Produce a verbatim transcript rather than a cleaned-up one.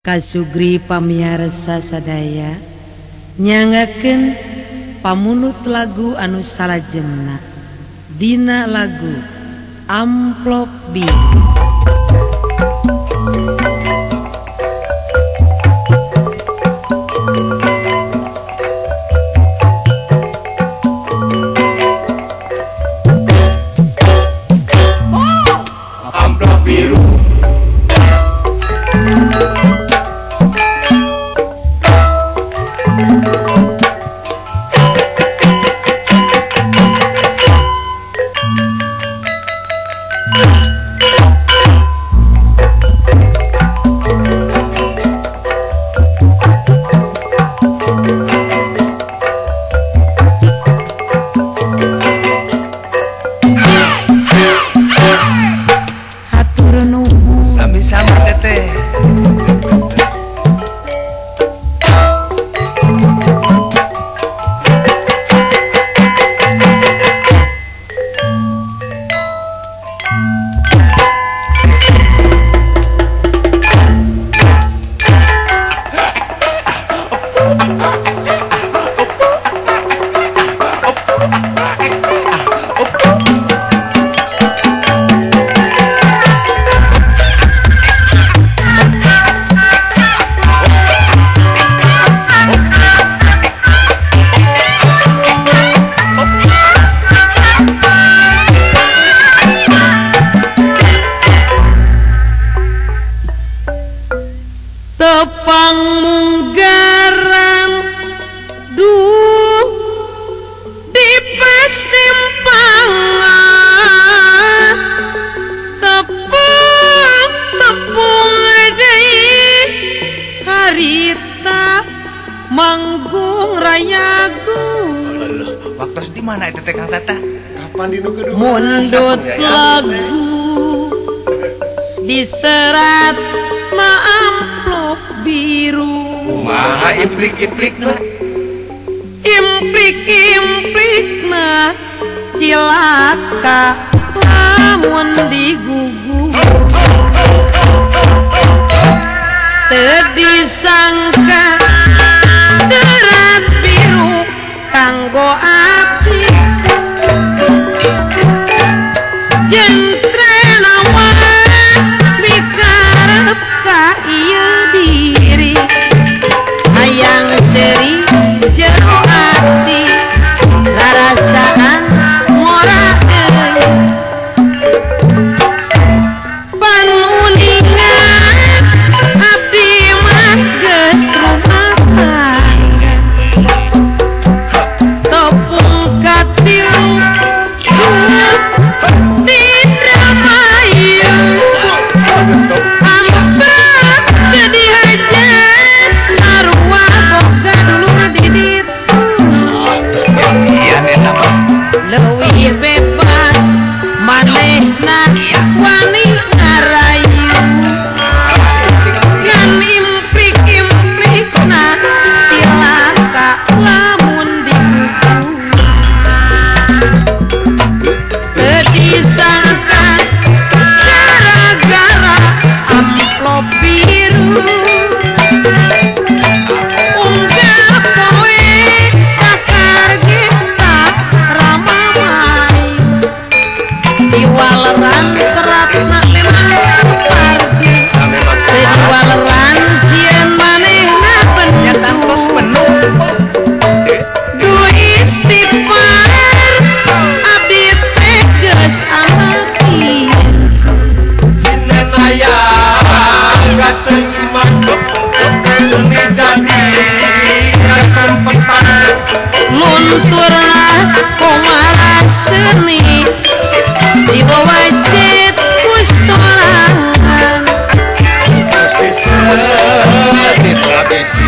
Kasugri pamiarsa sadaya nyangakeun pamunut lagu anu salajengna dina lagu Amplop Biru. Tepang munggaran duh di pasimpangan tepung tepung deui harita manggung rayagung. Loh, waktu di mana itu teh Kang Tata? Kapan di nu kedua? Mundut lagu diserat na amplop biru. Kumaha implik-implikna? Implik-implikna cilaka lamun digugu. Teu disangka serat biru kanggo abdi jentrena wae mikarep ka ieu diri hayang ceri jero ati rarasaan ngora deui pan uningan abdi mah geus rumah tangga tepung katilu leuwih bebas manehna wani ngarayu ngan implik-implikna cilaka lamun digugu. Teu disangka gara-gara amplop biru unggah kowe kakar kita ramamai diwaleran seratna memang pargi teu diwaleran sieun manehna Ya tangtos penuh. duh istighfar abdi teh geus amati Sinen aya kateriman seni jadi kesempatan lunturna kumara seni diwajib ku sorangan Gusti sedih habis